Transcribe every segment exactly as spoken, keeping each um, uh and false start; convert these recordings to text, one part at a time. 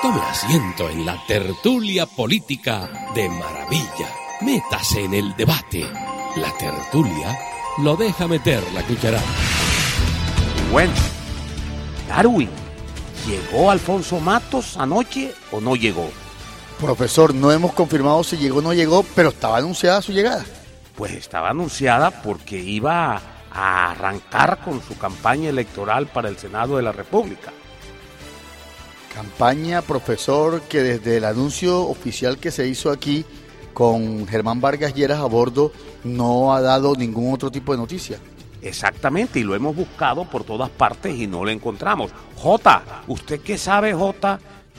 Tome asiento en la tertulia política de Maravilla. Métase en el debate. La tertulia lo deja meter la cucharada. Bueno, Darwin, ¿llegó Alfonso Matos anoche o no llegó? Profesor, no hemos confirmado si llegó o no llegó, pero estaba anunciada su llegada. Pues estaba anunciada porque iba a arrancar con su campaña electoral para el Senado de la República. Campaña, profesor, que desde el anuncio oficial que se hizo aquí con Germán Vargas Lleras a bordo no ha dado ningún otro tipo de noticia. Exactamente, y lo hemos buscado por todas partes y no lo encontramos. Jota, ¿usted qué sabe, Jota,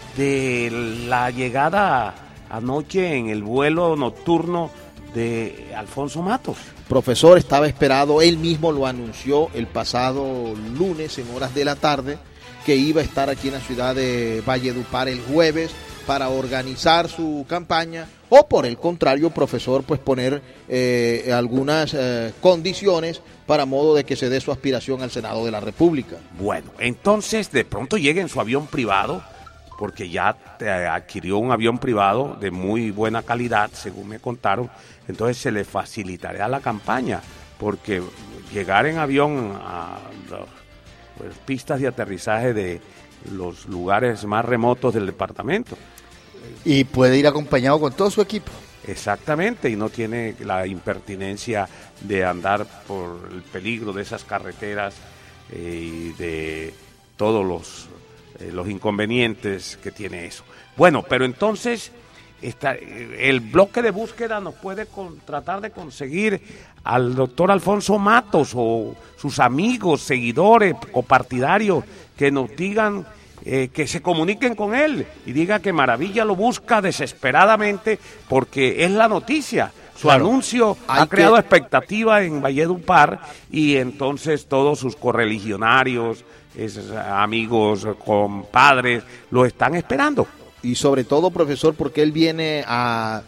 de la llegada anoche en el vuelo nocturno de Alfonso Matos? Profesor, estaba esperado, él mismo lo anunció el pasado lunes en horas de la tarde, que iba a estar aquí en la ciudad de Valledupar el jueves para organizar su campaña, o por el contrario, profesor, pues poner eh, algunas eh, condiciones para modo de que se dé su aspiración al Senado de la República. Bueno, entonces de pronto llega en su avión privado, porque ya adquirió un avión privado de muy buena calidad, según me contaron, entonces se le facilitará la campaña, porque llegar en avión a pues, pistas de aterrizaje de los lugares más remotos del departamento. Y puede ir acompañado con todo su equipo. Exactamente, y no tiene la impertinencia de andar por el peligro de esas carreteras eh, y de todos los, eh, los inconvenientes que tiene eso. Bueno, pero entonces está, el bloque de búsqueda nos puede con, tratar de conseguir al doctor Alfonso Matos o sus amigos, seguidores, copartidarios que nos digan, Eh, que se comuniquen con él y diga que Maravilla lo busca desesperadamente porque es la noticia. Su claro, anuncio ha creado que... expectativa en Valledupar y entonces todos sus correligionarios, esos amigos, compadres, lo están esperando. Y sobre todo, profesor, porque él viene a,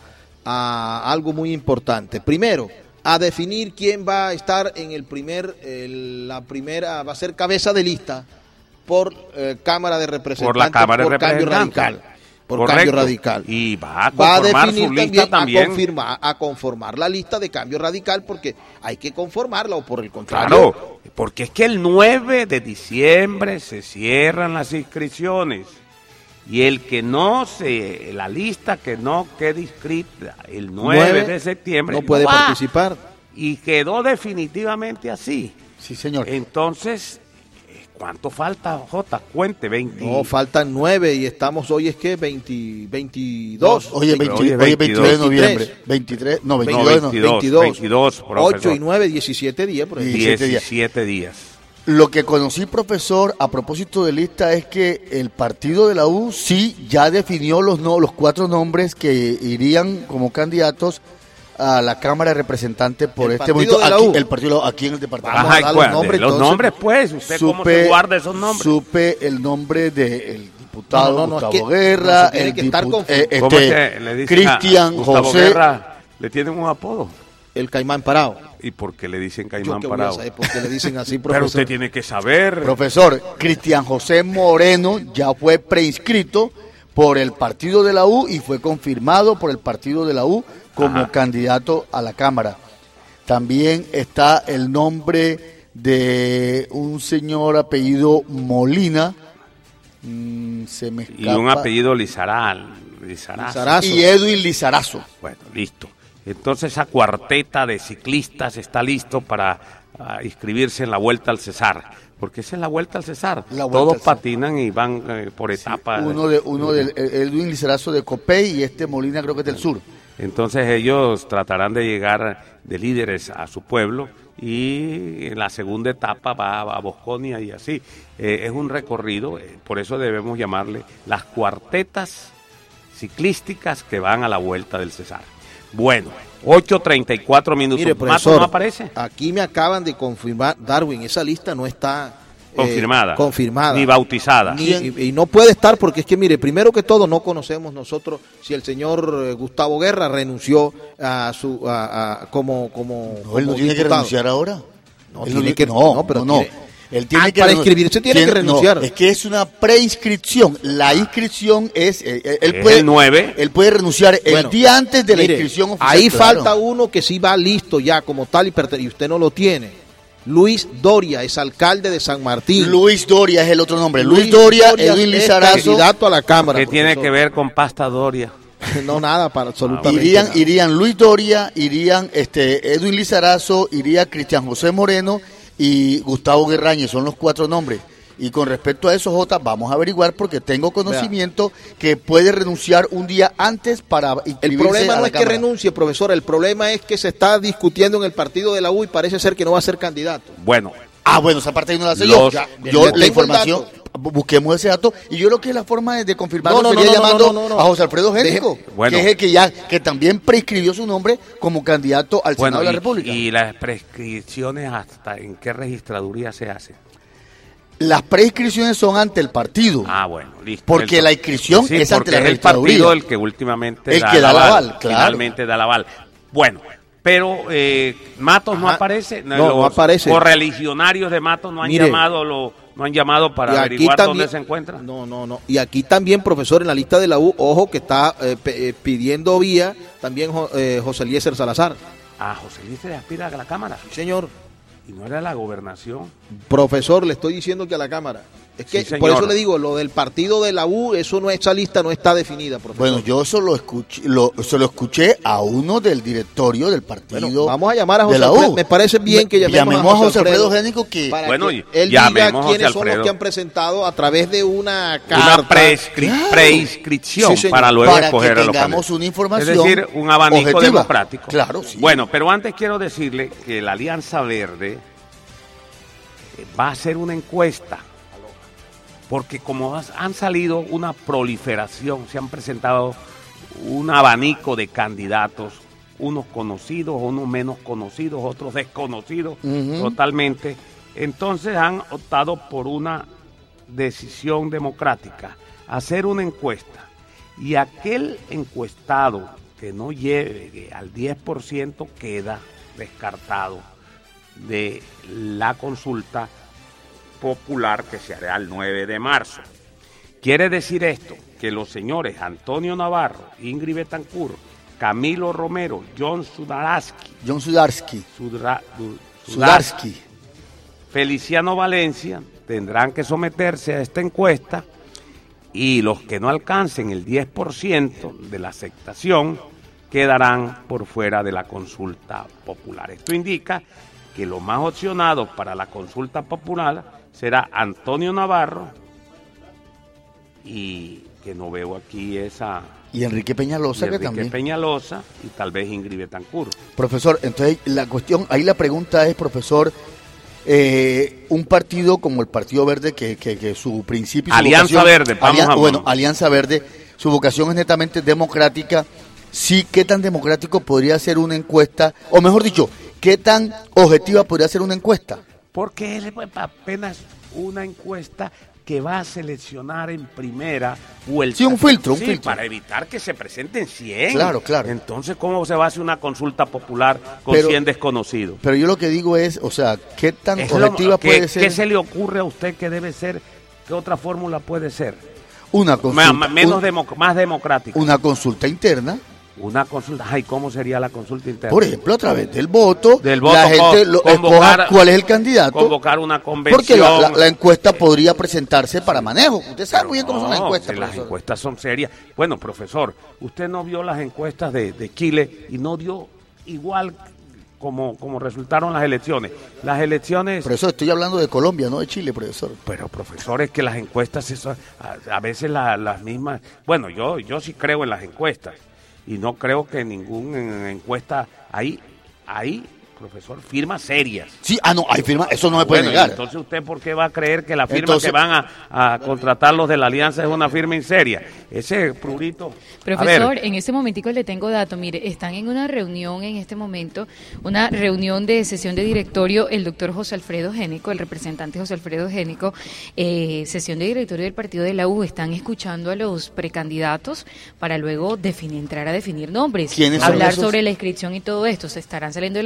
a algo muy importante. Primero, a definir quién va a estar en el primer, el, la primera, va a ser cabeza de lista por eh, Cámara de Representantes, por la Cámara por de Cambio Radical. Por Correcto. Cambio Radical. Y va a conformar va a definir su lista también, también. A, confirmar, a conformar la lista de Cambio Radical, porque hay que conformarla, o por el contrario. Claro, porque es que el nueve de diciembre se cierran las inscripciones. Y el que no se, la lista que no quede inscrita el nueve de septiembre no puede no participar. Y quedó definitivamente así. Sí, señor. Entonces, ¿cuánto falta, Jota? Cuente, veinte. No, faltan nueve y estamos hoy, es que veinte, veintidós. Oye, veinte, hoy es veintidós de noviembre. veintitrés, no, veintidós, no, veintidós, veintidós, ocho y nueve, diecisiete días. Por ahí. diecisiete días. Lo que conocí, profesor, a propósito de lista, es que el partido de la U sí ya definió los, no, los cuatro nombres que irían como candidatos a la Cámara de Representantes por el este momento, aquí, el partido aquí en el departamento. Ajá, Ajá, los nombres, los nombres pues, ¿usted supe, cómo se guarda esos nombres? Supe el nombre del diputado no, no, no, Gustavo es que, Guerra, no, el diputado eh, este, Cristian José. Guerra, le tienen un apodo. El Caimán Parado. ¿Y por qué le dicen Caimán Yo Parado? Saber por qué le dicen así, profesor. Pero usted tiene que saber. Profesor, Cristian José Moreno ya fue preinscrito por el partido de la U y fue confirmado por el partido de la U como Ajá. candidato a la Cámara. También está el nombre de un señor apellido Molina, mm, se me escapa. Y un apellido Lizaral, Lizarazo. Lizarazo. Y Edwin Lizarazo. Bueno, listo. Entonces esa cuarteta de ciclistas está listo para uh, inscribirse en la Vuelta al Cesar, porque esa es la Vuelta al Cesar. Vuelta Todos al patinan Cesar. Y van eh, por sí, etapas. Uno de uno de Edwin Lizarazo de Copey y este Molina creo que es del sur. Entonces ellos tratarán de llegar de líderes a su pueblo y en la segunda etapa va a Bosconia y así. Eh, es un recorrido, eh, por eso debemos llamarle las cuartetas ciclísticas que van a la Vuelta del Cesar. Bueno, ocho treinta y cuatro minutos. Mire, profesor, ¿Mato no aparece? Aquí me acaban de confirmar, Darwin, esa lista no está eh, confirmada, confirmada, ni bautizada. Ni, y, y no puede estar porque es que, mire, primero que todo no conocemos nosotros si el señor eh, Gustavo Guerra renunció a su a, a, como como no, él no tiene que renunciar ahora. No, él tiene que no, no pero no, tiene, Él tiene Ah, que para renun- inscribirse tiene que renunciar. No, es que es una preinscripción. La inscripción es, eh, eh, él Es puede, el nueve. él puede renunciar el Bueno, día antes de mire, la inscripción oficial. ahí claro. falta uno que sí va listo ya como tal y, perte- y usted no lo tiene. Luis Doria es alcalde de San Martín. Luis Doria es el otro nombre. Luis, Doria, Edwin es Lizarazo. candidato a la Cámara. ¿Qué tiene profesor. que ver con pasta Doria? No, nada, para absolutamente Irían, nada. irían Luis Doria, irían este Edwin Lizarazo, iría Cristian José Moreno y Gustavo Guerrañez, son los cuatro nombres. Y con respecto a eso, Jota, vamos a averiguar porque tengo conocimiento que puede renunciar un día antes para inscribirse El problema a no la es que Cámara. renuncie, profesor, el problema es que se está discutiendo en el partido de la U y parece ser que no va a ser candidato. Bueno, Ah, bueno, esa parte ahí no la sé Los- yo. Ya, Yo, ya tengo la el información, dato. busquemos ese dato. Y yo creo que la forma de, de confirmarlo No, no, sería no, no, llamando no, no, no. a José Alfredo Génico, Deje- Bueno. que es el que ya, que también prescribió su nombre como candidato al bueno Senado de la y, República. y las prescripciones hasta en qué registraduría se hacen. Las prescripciones son ante el partido. Ah, bueno, listo. Porque El- la inscripción sí, es ante porque la es el registraduría. partido el que últimamente El da, que el da el aval, aval, claro. finalmente da el aval. Bueno, pero eh, Matos no Ajá. aparece. No, no los aparece. correligionarios de Matos no han Mire. llamado lo, no han llamado para Y aquí averiguar también- dónde se encuentra. No, no, no. Y aquí también, profesor, en la lista de la U, ojo que está eh, pe- eh, pidiendo vía también Jo- eh, José Eliezer Salazar. Ah, José Luis se aspira a la Cámara Sí, señor. y no era la gobernación. Profesor, le estoy diciendo que a la Cámara. Es que Sí, por señor. eso le digo, lo del partido de la U, eso no, esa lista no está definida, profesor. Bueno, yo eso lo escuché, lo, se lo escuché a uno del directorio del partido. Bueno, vamos a llamar a José de la Alfredo. U. Me parece bien que llamemos, Llamemos a José Alfredo Génico que para Bueno, que y- él diga llamemos a José quiénes son los Alfredo. que han presentado a través de una carta. Una prescri- Claro. preinscripción Sí, señor. para luego Para que escoger a los tengamos candidatos. una información Es decir, un abanico objetiva. democrático. Claro, sí. Bueno, pero antes quiero decirle que la Alianza Verde eh, va a hacer una encuesta. Porque como has- han salido una proliferación, se han presentado un abanico de candidatos, unos conocidos, unos menos conocidos, otros desconocidos Ujú. totalmente. Entonces han optado por una decisión democrática, hacer una encuesta. Y aquel encuestado que no llegue al diez por ciento queda descartado de la consulta popular que se hará el nueve de marzo. Quiere decir esto, que los señores Antonio Navarro, Ingrid Betancourt, Camilo Romero, John Sudarsky, John Sudarsky. Sudra- Du- Sudarsky. Feliciano Valencia tendrán que someterse a esta encuesta y los que no alcancen el diez por ciento de la aceptación quedarán por fuera de la consulta popular. Esto indica que los más opcionados para la consulta popular será Antonio Navarro y que no veo aquí esa Y Enrique y Peñalosa, que Enrique también. Peñalosa y tal vez Ingrid Betancourt. Profesor, entonces la cuestión, ahí la pregunta es, profesor, eh, un partido como el Partido Verde, que, que, que su principio... y su Alianza vocación- Verde, vamos Alian- a- Bueno, Alianza Verde, su vocación es netamente democrática. Sí, ¿qué tan democrático podría ser una encuesta? O mejor dicho, ¿qué tan objetiva podría ser una encuesta? Porque es apenas una encuesta que va a seleccionar en primera vuelta. Sí, un filtro, un Sí, filtro. para evitar que se presenten cien. Claro, claro. Entonces, ¿cómo se va a hacer una consulta popular con Pero- cien desconocidos? Pero yo lo que digo es, o sea, ¿qué tan Es lo- objetiva ¿qué- puede ser ¿Qué se le ocurre a usted que debe ser? ¿Qué otra fórmula puede ser? una Ma- consulta, ma- menos un- democ- más democrática. una consulta interna? Una consulta. Ay, ¿cómo sería la consulta interna? Por ejemplo, a través del voto, Del voto, la gente con- lo, convocar- escoja cuál es el candidato, Convocar una convención. porque la, la- la encuesta podría presentarse para manejo. Usted sabe muy bien cómo son las No, encuestas, si las profesor. encuestas son serias. Bueno, profesor, usted no vio las encuestas de, de Chile y no dio igual como, como resultaron las elecciones. Las elecciones... Profesor, estoy hablando de Colombia, no de Chile, profesor. Pero profesor, es que las encuestas, eso, a, a veces la- las mismas... Bueno, yo, yo sí creo en las encuestas y no creo que ninguna encuesta... Ahí, ahí, profesor, firmas serias. Sí, ah, no, hay firma, eso no me puede Bueno, y negar. entonces usted por qué va a creer que la firma Entonces- que van a, a contratar los de la alianza es una firma inseria. Ese prurito. Profesor, a ver, en este momentico le tengo dato. Mire, están en una reunión en este momento, una reunión de sesión de directorio, el doctor José Alfredo Génico, el representante José Alfredo Génico, eh, sesión de directorio del partido de la U, están escuchando a los precandidatos para luego definir, entrar a definir nombres, ¿Quiénes son hablar esos? sobre la inscripción y todo esto. Se estarán saliendo de la reunión a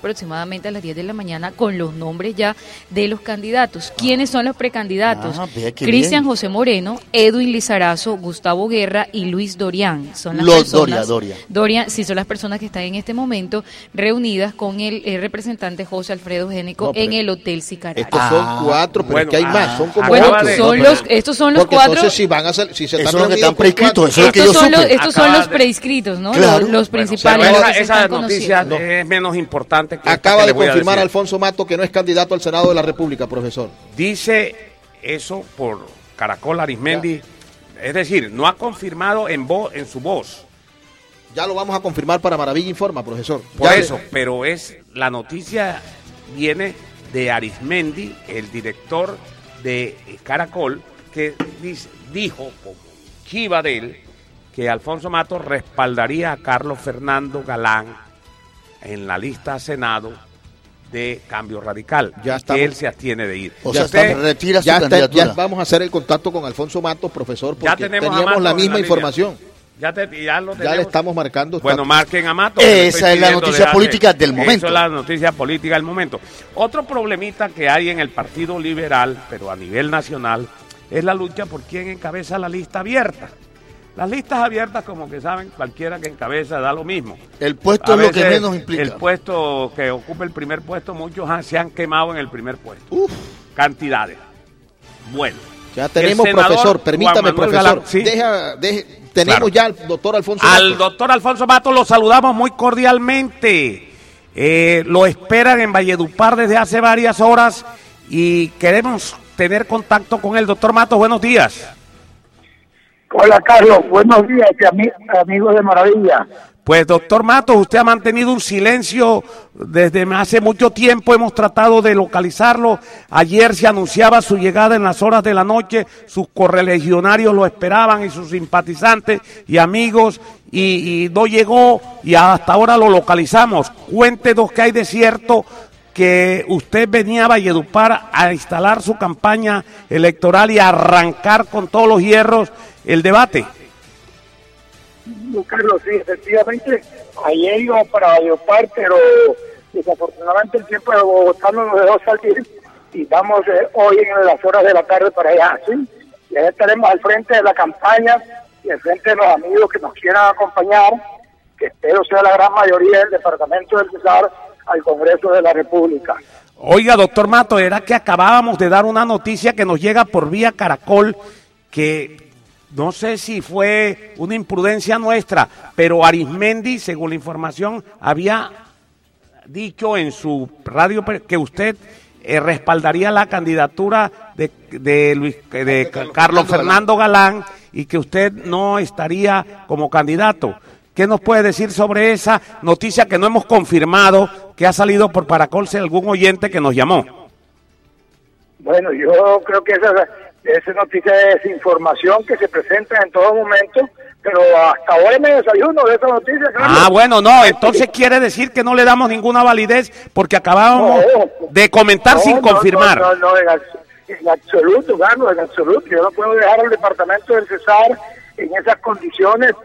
aproximadamente a las diez de la mañana con los nombres ya de los candidatos. ¿Quiénes son los precandidatos? Ah, Cristian José Moreno, Edwin Lizarazo, Gustavo Guerra y Luis Dorián. Son las Los personas, Doria, Doria. Doria, sí, son las personas que están en este momento reunidas con el, el representante José Alfredo Génico No, pero en el Hotel Sicará. Estos Ah, son cuatro, pero bueno, es que hay ah, más, son como Bueno, acaba ocho. de- son no, los, pero- estos son los Porque cuatro. entonces si van a ser, si se Esos están son los que reunidos están con prescritos, cuatro- eso es lo que Estos yo son, los, supe. estos son Acaba los de- prescritos, ¿no? Claro. Los, los Bueno, principales. pero los esa, que se esa están noticia conociendo. es menos importante que esta Acaba que de le voy a confirmar decir. Alfonso Mato que no es candidato al Senado de la República, profesor. Dice eso por Caracol Arismendi, es decir, no ha confirmado en voz, en su voz. Ya lo vamos a confirmar para Maravilla Informa, profesor. Por Ya le- eso, pero es la noticia viene de Arismendi, el director de Caracol, que dice- dijo, como chiva de él, que Alfonso Mato respaldaría a Carlos Fernando Galán en la lista a Senado de Cambio Radical, Ya que estamos- él se abstiene de ir. O Y sea, usted- está- retira su ya, está- candidatura. ya vamos a hacer el contacto con Alfonso Matos, profesor, ya porque tenemos a teníamos Mato la en misma línea. información. Ya, te- ya lo Ya tenemos. le estamos marcando. está- Bueno, marquen a Mato. que le Esa estoy es la pidiendo noticia desde hace- política del momento. Esa es la noticia política del momento. Otro problemita que hay en el Partido Liberal, pero a nivel nacional, es la lucha por quién encabeza la lista abierta. Las listas abiertas, como que saben, cualquiera que encabeza da lo mismo. El puesto A es lo que veces menos implica. El puesto que ocupa el primer puesto, muchos han- se han quemado en el primer puesto. Cantidades. Bueno. Ya tenemos, El senador profesor, permítame, Juan Manuel profesor. Galán, sí. Deja, deje- tenemos Claro. ya al doctor Alfonso Al Matos. doctor Alfonso Mato lo saludamos muy cordialmente. Eh, lo esperan en Valledupar desde hace varias horas y queremos tener contacto con él. Doctor Mato, buenos días. Hola Carlos, buenos días, y ami- amigos de Maravilla. Pues doctor Matos, usted ha mantenido un silencio desde hace mucho tiempo, hemos tratado de localizarlo. Ayer se anunciaba su llegada en las horas de la noche, sus correligionarios lo esperaban y sus simpatizantes y amigos, y, y no llegó y hasta ahora lo localizamos. Cuéntenos qué hay de cierto que usted venía a Valledupar a instalar su campaña electoral y a arrancar con todos los hierros el debate. Carlos, sí, efectivamente, ayer íbamos para Valledupar, pero desafortunadamente el tiempo de Bogotá no nos dejó salir y vamos eh, hoy en las horas de la tarde para allá, ¿sí? Y ahí estaremos al frente de la campaña y al frente de los amigos que nos quieran acompañar, que espero sea la gran mayoría del departamento del Cesar, al Congreso de la República. Oiga, doctor Mato, era que acabábamos de dar una noticia que nos llega por vía Caracol, que no sé si fue una imprudencia nuestra, pero Arismendi, según la información, había dicho en su radio que usted eh, respaldaría la candidatura de, de, Luis, de, de Carlos, Carlos Fernando Galán. Galán y que usted no estaría como candidato. ¿Qué nos puede decir sobre esa noticia que no hemos confirmado, que ha salido por Caracol, si algún oyente que nos llamó? Bueno, yo creo que esa, esa noticia de desinformación que se presenta en todo momento, pero hasta ahora me desayuno de esa noticia, Carlos. Ah, bueno, no, entonces quiere decir que no le damos ninguna validez porque acabábamos No, de comentar no, sin no, confirmar. No, no, no, en, abs- en absoluto, Carlos, en absoluto. Yo no puedo dejar al departamento del Cesar en esas condiciones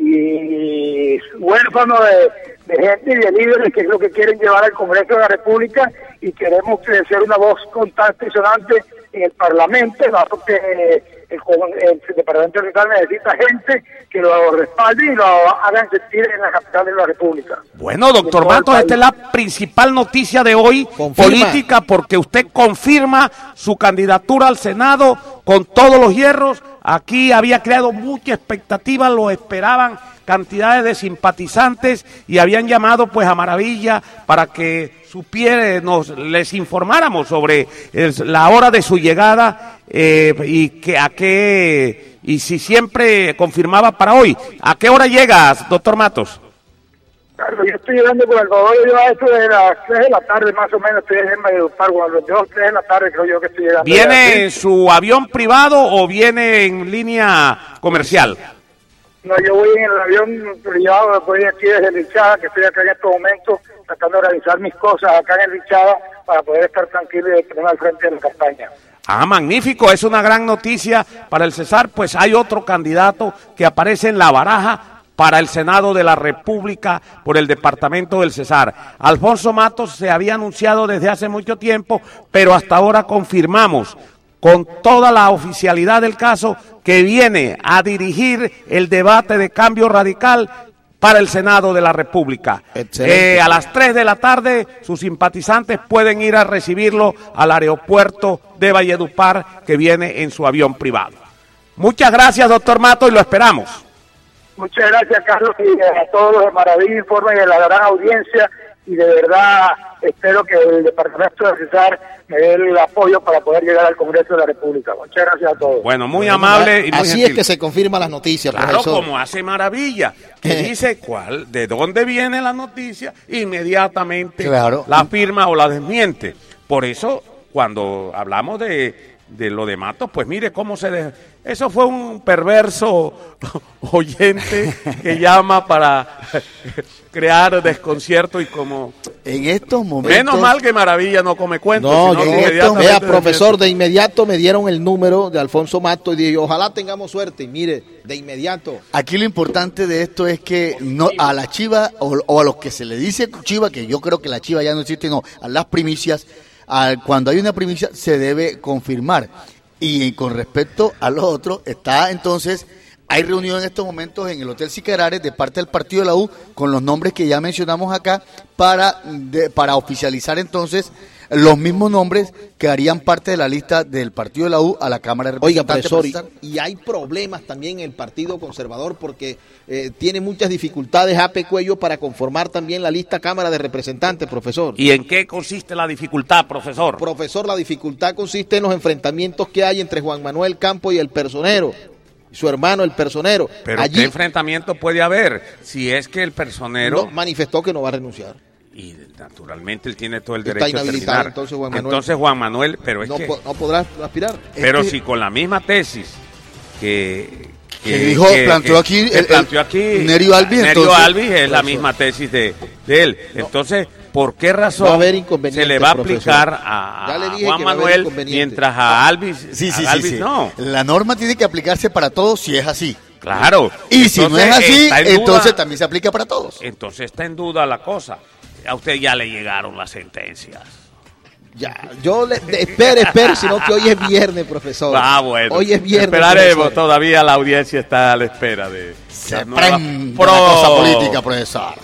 y huérfano de, de gente y de líderes que es lo que quieren llevar al Congreso de la República y queremos ser una voz constante y sonante en el Parlamento, ¿no? Porque el, el Departamento del Cesar necesita gente que lo respalde y lo hagan sentir en la capital de la República. Bueno, doctor Matos, esta es la principal noticia de hoy, Confirma. política, porque usted confirma su candidatura al Senado con todos los hierros. Aquí había creado mucha expectativa, lo esperaban cantidades de simpatizantes y habían llamado pues a Maravilla para que supiera, nos les informáramos sobre el- la hora de su llegada eh, y que a qué y si siempre confirmaba para hoy. ¿A qué hora llegas, doctor Matos? Carlos, yo estoy llegando por el favor, yo a eso de las tres de la tarde más o menos, estoy en Valledupar, cuando los dos, tres de la tarde creo yo que estoy llegando. ¿Viene en su avión privado o viene en línea comercial? No, yo voy en el avión privado, voy aquí desde Lichada, que estoy acá en estos momentos, tratando de organizar mis cosas acá en el Lichada para poder estar tranquilo y tener al frente de la campaña. Ah, magnífico, es una gran noticia para el Cesar, pues hay otro candidato que aparece en la baraja para el Senado de la República por el departamento del Cesar. Alfonso Matos se había anunciado desde hace mucho tiempo, pero hasta ahora confirmamos con toda la oficialidad del caso que viene a dirigir el debate de cambio radical para el Senado de la República. Eh, a las tres de la tarde sus simpatizantes pueden ir a recibirlo al aeropuerto de Valledupar, que viene en su avión privado. Muchas gracias, doctor Mato, y lo esperamos. Muchas gracias, Carlos, y a todos los de Maravilla Informe y a la gran audiencia, y de verdad espero que el departamento de Cesar me dé el apoyo para poder llegar al Congreso de la República. Muchas gracias a todos. Bueno, muy amable y muy Así gentil. es que se confirman las noticias, Claro, profesor. como hace Maravilla, que dice cuál, de dónde viene la noticia, inmediatamente Claro. la firma o la desmiente. Por eso, cuando hablamos de, de lo de Matos, pues mire cómo se... De... Eso fue un perverso oyente que llama para crear desconcierto y como... En estos momentos... Menos mal que Maravilla no come cuentos. No, sino yo, que inmediatamente vea, desmiente. profesor, de inmediato me dieron el número de Alfonso Mato y dije, ojalá tengamos suerte. Y mire, de inmediato. Aquí lo importante de esto es que no a la Chiva o, o a los que se le dice Chiva, que yo creo que la Chiva ya no existe, no, a las primicias, a, cuando hay una primicia se debe confirmar. Y con respecto a lo otro, está entonces, hay reunión en estos momentos en el Hotel Siquerares de parte del partido de la U con los nombres que ya mencionamos acá para, de, para oficializar entonces los mismos nombres que harían parte de la lista del partido de la U a la Cámara de Oiga, Representantes. profesor, y, y hay problemas también en el Partido Conservador porque eh, tiene muchas dificultades A P Cuello para conformar también la lista Cámara de Representantes, profesor. ¿Y en qué consiste la dificultad, profesor? Profesor, la dificultad consiste en los enfrentamientos que hay entre Juan Manuel Campo y el personero, su hermano el personero. Pero Allí ¿qué enfrentamiento puede haber si es que el personero... no, manifestó que no va a renunciar. Y naturalmente él tiene todo el Está derecho a inhabilitado, terminar. entonces, Juan Manuel. Entonces, Juan Manuel, pero es No, que... po- no podrá aspirar. Pero Es que- si con la misma tesis que... Que dijo, planteó aquí que el- planteó el- aquí Nerio Albi, Nerio entonces- Albi es la misma tesis de, de él. Entonces, ¿por qué razón Va a haber inconvenientes, se le va a profesor. aplicar a, Ya le a dije Juan que va a haber Manuel inconvenientes. mientras a Alvis, Sí, sí, a sí, Alvis sí. no? La norma tiene que aplicarse para todos si es así. Claro. Y si no es Entonces, así, está en duda- entonces también se aplica para todos. Entonces está en duda la cosa. A usted ya le llegaron las sentencias. Ya, yo le, de- espere, espere, sino que hoy es viernes, profesor. Ah, bueno. Hoy es viernes. Esperaremos, profesor. todavía la audiencia está a la espera de... Se la nueva prende pro- la cosa política, profesor.